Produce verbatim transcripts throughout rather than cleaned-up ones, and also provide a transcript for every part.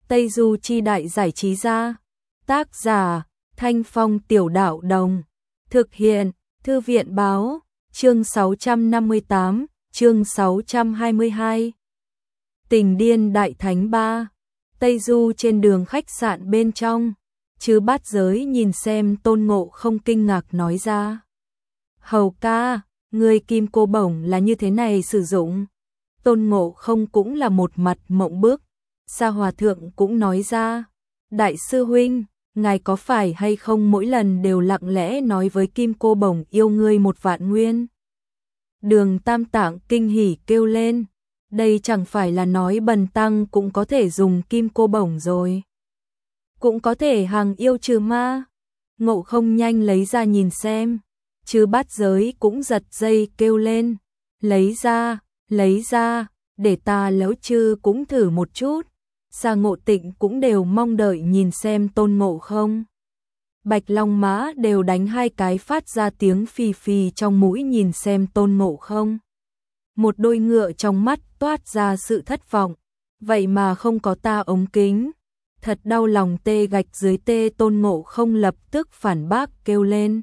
Tây Du Chi Đại Giải Trí Gia. Tác giả Thanh Phong Tiểu Đạo Đồng. Thực hiện Thư viện Báo. Chương sáu trăm năm mươi tám, chương sáu trăm hai mươi hai. Tình điên đại thánh ba. Tây Du trên đường khách sạn bên trong, Chứ Bát Giới nhìn xem Tôn Ngộ Không kinh ngạc nói ra. Hầu ca, người kim cô bổng là như thế này sử dụng. Tôn Ngộ Không cũng là một mặt mộng bức. Sa Hòa Thượng cũng nói ra. Đại sư huynh, ngài có phải hay không mỗi lần đều lặng lẽ nói với kim cô bổng yêu ngươi một vạn nguyên? Đường Tam Tạng kinh hỉ kêu lên. Đây chẳng phải là nói bần tăng cũng có thể dùng kim cô bổng rồi. Cũng có thể hàng yêu trừ ma. Ngộ Không nhanh lấy ra nhìn xem. Chứ Bát Giới cũng giật dây kêu lên. Lấy ra, lấy ra, để ta lấu chư cũng thử một chút. Sa Ngộ Tịnh cũng đều mong đợi nhìn xem Tôn Ngộ Không. Bạch Long Mã đều đánh hai cái phát ra tiếng phì phì trong mũi nhìn xem Tôn Ngộ Không. Một đôi ngựa trong mắt toát ra sự thất vọng. Vậy mà không có ta ống kính. Thật đau lòng tê gạch dưới tê. Tôn Ngộ Không lập tức phản bác kêu lên.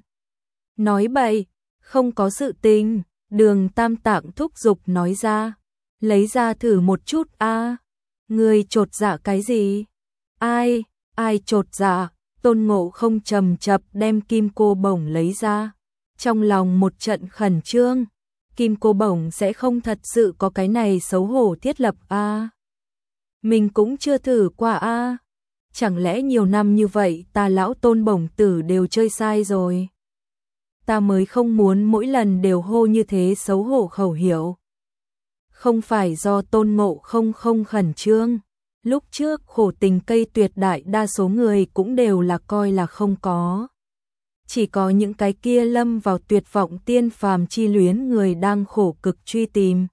Nói bậy, không có sự tình. Đường Tam Tạng thúc giục nói ra. Lấy ra thử một chút a. Người chột dạ cái gì? Ai, ai chột dạ? Tôn Ngộ Không trầm chập đem kim cô bổng lấy ra. Trong lòng một trận khẩn trương. Kim cô bổng sẽ không thật sự có cái này xấu hổ thiết lập a. Mình cũng chưa thử qua a. Chẳng lẽ nhiều năm như vậy ta lão Tôn bổng tử đều chơi sai rồi? Ta mới không muốn mỗi lần đều hô như thế xấu hổ khẩu hiệu. Không phải do Tôn Ngộ Không không khẩn trương. Lúc trước khổ tình cây tuyệt đại đa số người cũng đều là coi là không có. Chỉ có những cái kia lâm vào tuyệt vọng tiên phàm chi luyến người đang khổ cực truy tìm.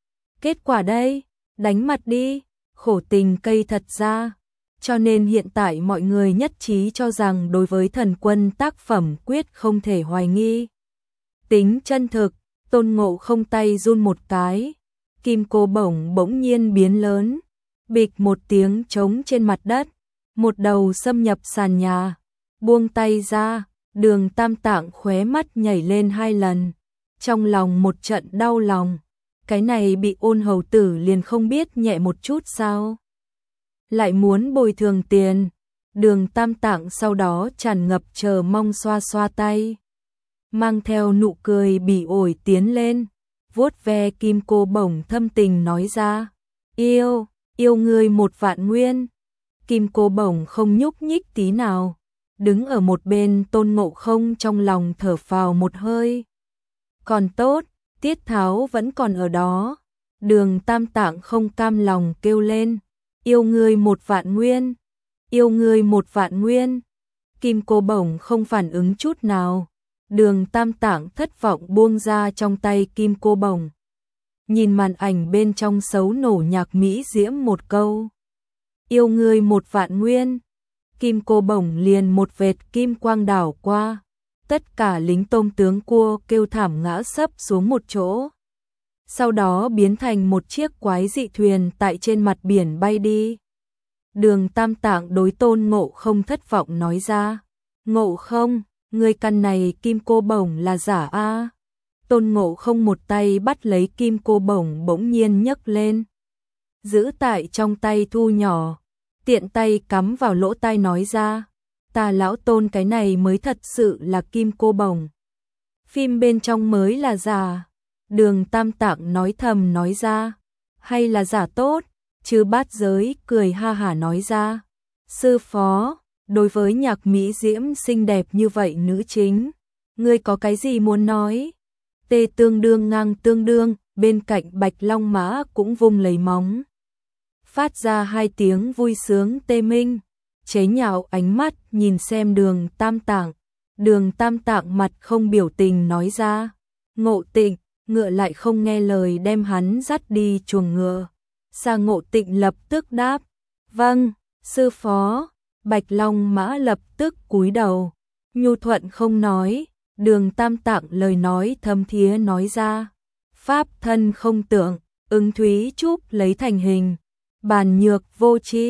Kết quả đây, đánh mặt đi, khổ tình cây thật ra. Cho nên hiện tại mọi người nhất trí cho rằng đối với thần quân tác phẩm quyết không thể hoài nghi. Tính chân thực, Tôn Ngộ Không tay run một cái. Kim cô bổng bỗng nhiên biến lớn. Bịch một tiếng trống trên mặt đất. Một đầu xâm nhập sàn nhà. Buông tay ra. Đường Tam Tạng khóe mắt nhảy lên hai lần. Trong lòng một trận đau lòng. Cái này bị Ôn hầu tử liền không biết nhẹ một chút sao? Lại muốn bồi thường tiền. Đường Tam Tạng sau đó tràn ngập chờ mong xoa xoa tay. Mang theo nụ cười bỉ ổi tiến lên. Vuốt ve kim cô bổng thâm tình nói ra. Yêu, yêu ngươi một vạn nguyên. Kim cô bổng không nhúc nhích tí nào. Đứng ở một bên Tôn Ngộ Không trong lòng thở phào một hơi. Còn tốt, tiết tháo vẫn còn ở đó. Đường Tam Tạng không cam lòng kêu lên. Yêu ngươi một vạn nguyên. Yêu ngươi một vạn nguyên. Kim cô bổng không phản ứng chút nào. Đường Tam Tạng thất vọng buông ra trong tay kim cô bổng. Nhìn màn ảnh bên trong xấu nổ nhạc mỹ diễm một câu. Yêu ngươi một vạn nguyên. Kim cô bổng liền một vệt kim quang đảo qua. Tất cả lính tôm tướng cua kêu thảm ngã sấp xuống một chỗ. Sau đó biến thành một chiếc quái dị thuyền tại trên mặt biển bay đi. Đường Tam Tạng đối Tôn Ngộ Không thất vọng nói ra. Ngộ Không, người căn này kim cô bổng là giả a. Tôn Ngộ Không một tay bắt lấy kim cô bổng bỗng nhiên nhấc lên. Giữ tại trong tay thu nhỏ. Tiện tay cắm vào lỗ tai nói ra. Ta lão Tôn cái này mới thật sự là kim cô bổng. Phim bên trong mới là giả. Đường Tam Tạng nói thầm nói ra. Hay là giả tốt. Chứ Bát Giới cười ha hả nói ra. Sư phó, đối với nhạc mỹ diễm xinh đẹp như vậy nữ chính, ngươi có cái gì muốn nói? Tê tương đương ngang tương đương, bên cạnh Bạch Long Mã cũng vung lấy móng. Phát ra hai tiếng vui sướng tê minh, chế nhạo ánh mắt nhìn xem đường Tam Tạng. Đường Tam Tạng mặt không biểu tình nói ra. Ngộ Tịnh, ngựa lại không nghe lời đem hắn dắt đi chuồng ngựa. Sa Ngộ Tịnh lập tức đáp. Vâng, sư phó. Bạch Long Mã lập tức cúi đầu. Nhu thuận không nói. Đường Tam Tạng lời nói thâm thía nói ra. Pháp thân không tưởng, ứng thúy trúc lấy thành hình. Bàn nhược vô chi,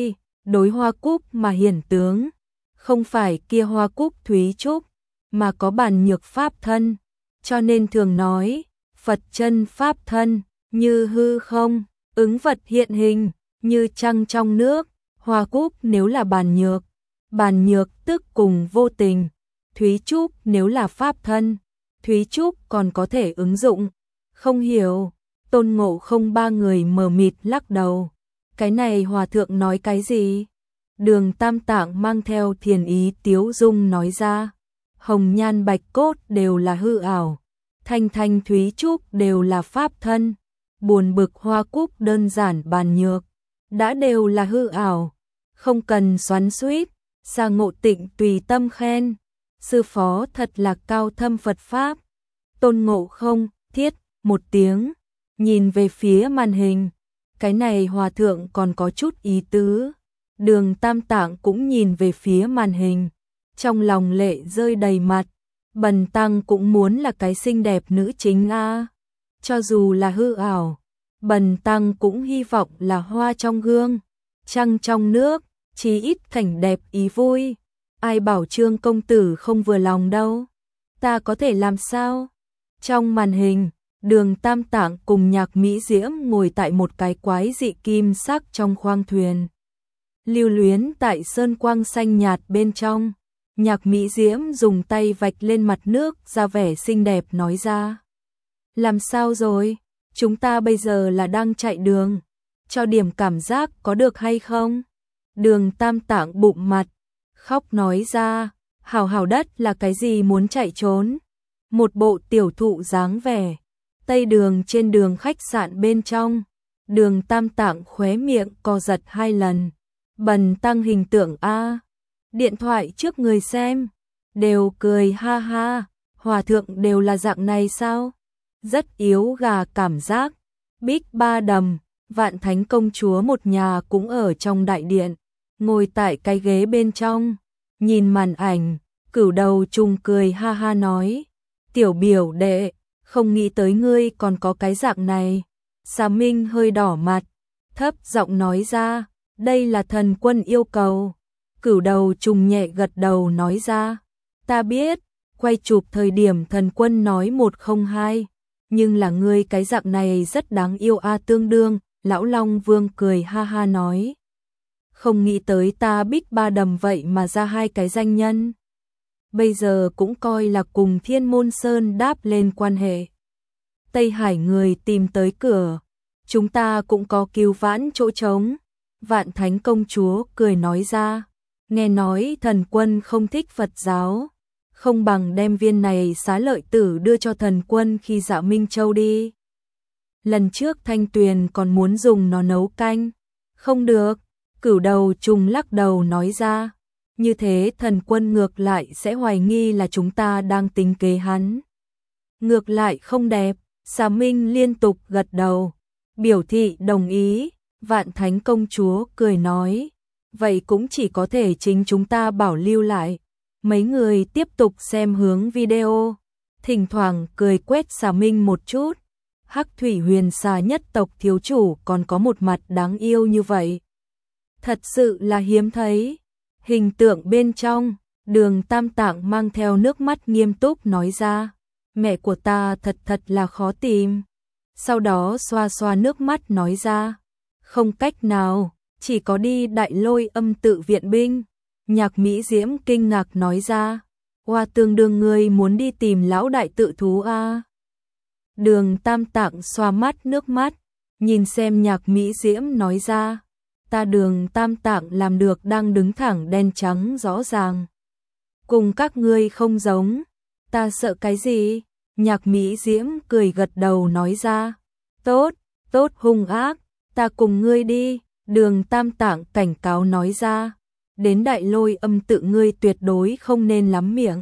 đối hoa cúc mà hiển tướng, không phải kia hoa cúc Thúy Trúc, mà có bản nhược pháp thân, cho nên thường nói, Phật chân pháp thân, như hư không, ứng vật hiện hình, như trăng trong nước, hoa cúc nếu là bản nhược, bản nhược tức cùng vô tình, Thúy Trúc nếu là pháp thân, Thúy Trúc còn có thể ứng dụng, không hiểu, Tôn Ngộ Không ba người mờ mịt lắc đầu, cái này hòa thượng nói cái gì? Đường Tam Tạng mang theo thiền ý tiếu dung nói ra, hồng nhan bạch cốt đều là hư ảo, thanh thanh Thúy Trúc đều là pháp thân, buồn bực hoa cúc đơn giản bàn nhược, đã đều là hư ảo, không cần xoắn xuýt, Sa Ngộ Tịnh tùy tâm khen, sư phó thật là cao thâm Phật Pháp. Tôn Ngộ Không, thiết, một tiếng, nhìn về phía màn hình, cái này hòa thượng còn có chút ý tứ. Đường Tam Tạng cũng nhìn về phía màn hình, trong lòng lệ rơi đầy mặt, Bần Tăng cũng muốn là cái xinh đẹp nữ chính a, cho dù là hư ảo, Bần Tăng cũng hy vọng là hoa trong gương, trăng trong nước, chí ít cảnh đẹp ý vui. Ai bảo Trương công tử không vừa lòng đâu, ta có thể làm sao? Trong màn hình, Đường Tam Tạng cùng Nhạc Mỹ Diễm ngồi tại một cái quái dị kim sắc trong khoang thuyền, lưu luyến tại sơn quang xanh nhạt bên trong. Nhạc Mỹ Diễm dùng tay vạch lên mặt nước ra vẻ xinh đẹp nói ra, làm sao rồi? Chúng ta bây giờ là đang chạy đường, cho điểm cảm giác có được hay không? Đường Tam Tạng bụng mặt, khóc nói ra, hảo hảo đất là cái gì muốn chạy trốn? Một bộ tiểu thụ dáng vẻ, tây đường trên đường khách sạn bên trong, Đường Tam Tạng khóe miệng co giật hai lần, Bần Tăng hình tượng a, điện thoại trước người xem, đều cười ha ha, hòa thượng đều là dạng này sao? Rất yếu gà cảm giác. Bích Ba Đầm, Vạn Thánh công chúa một nhà cũng ở trong đại điện, ngồi tại cái ghế bên trong, nhìn màn ảnh, Cửu Đầu Trùng cười ha ha nói, tiểu biểu đệ, không nghĩ tới ngươi còn có cái dạng này. Xà Minh hơi đỏ mặt, thấp giọng nói ra, đây là thần quân yêu cầu. Cửu Đầu Trùng nhẹ gật đầu nói ra, ta biết, quay chụp thời điểm thần quân nói một không hai, nhưng là ngươi cái dạng này rất đáng yêu a tương đương. Lão Long Vương cười ha ha nói, không nghĩ tới ta Bích Ba Đầm vậy mà ra hai cái danh nhân, bây giờ cũng coi là cùng Thiên Môn Sơn đáp lên quan hệ. Tây Hải người tìm tới cửa, chúng ta cũng có cứu vãn chỗ trống. Vạn Thánh công chúa cười nói ra, nghe nói thần quân không thích Phật giáo, không bằng đem viên này xá lợi tử đưa cho thần quân khi Dạ Minh Châu đi. Lần trước Thanh Tuyền còn muốn dùng nó nấu canh, không được. Cửu Đầu Trùng lắc đầu nói ra, như thế thần quân ngược lại sẽ hoài nghi là chúng ta đang tính kế hắn. Ngược lại không đẹp. Xà Minh liên tục gật đầu, biểu thị đồng ý. Vạn Thánh công chúa cười nói, vậy cũng chỉ có thể chính chúng ta bảo lưu lại. Mấy người tiếp tục xem hướng video, thỉnh thoảng cười quét Xà Minh một chút. Hắc Thủy Huyền Xà nhất tộc thiếu chủ còn có một mặt đáng yêu như vậy, thật sự là hiếm thấy. Hình tượng bên trong, Đường Tam Tạng mang theo nước mắt nghiêm túc nói ra, mẹ của ta thật thật là khó tìm. Sau đó xoa xoa nước mắt nói ra, không cách nào, chỉ có đi Đại Lôi Âm tự viện binh. Nhạc Mỹ Diễm kinh ngạc nói ra, hoa tương đương ngươi muốn đi tìm lão đại tự thú a. Đường Tam Tạng xoa mắt nước mắt, nhìn xem Nhạc Mỹ Diễm nói ra, ta Đường Tam Tạng làm được đang đứng thẳng đen trắng rõ ràng. Cùng các ngươi không giống, ta sợ cái gì? Nhạc Mỹ Diễm cười gật đầu nói ra, tốt, tốt hung ác, ta cùng ngươi đi. Đường Tam Tạng cảnh cáo nói ra, đến Đại Lôi Âm tự ngươi tuyệt đối không nên lắm miệng.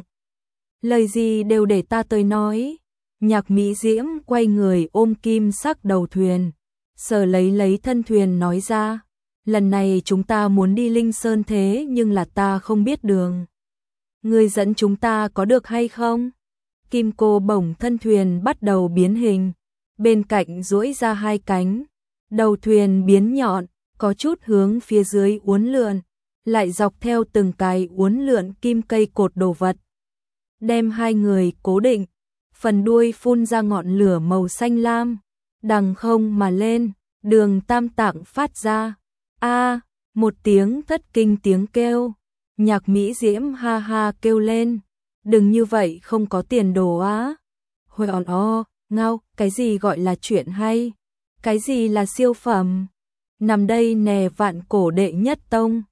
Lời gì đều để ta tới nói. Nhạc Mỹ Diễm quay người ôm kim sắc đầu thuyền, sờ lấy lấy thân thuyền nói ra, lần này chúng ta muốn đi Linh Sơn thế nhưng là ta không biết đường. Ngươi dẫn chúng ta có được hay không? Kim cô bổng thân thuyền bắt đầu biến hình, bên cạnh duỗi ra hai cánh, đầu thuyền biến nhọn, có chút hướng phía dưới uốn lượn, lại dọc theo từng cái uốn lượn kim cây cột đồ vật. Đem hai người cố định, phần đuôi phun ra ngọn lửa màu xanh lam, đằng không mà lên, Đường Tam Tạng phát ra a một tiếng thất kinh tiếng kêu. Nhạc Mỹ Diễm ha ha kêu lên, đừng như vậy không có tiền đồ á. Hồi on o, ngao, cái gì gọi là chuyện hay? Cái gì là siêu phẩm? Nằm đây nè vạn cổ đệ nhất tông.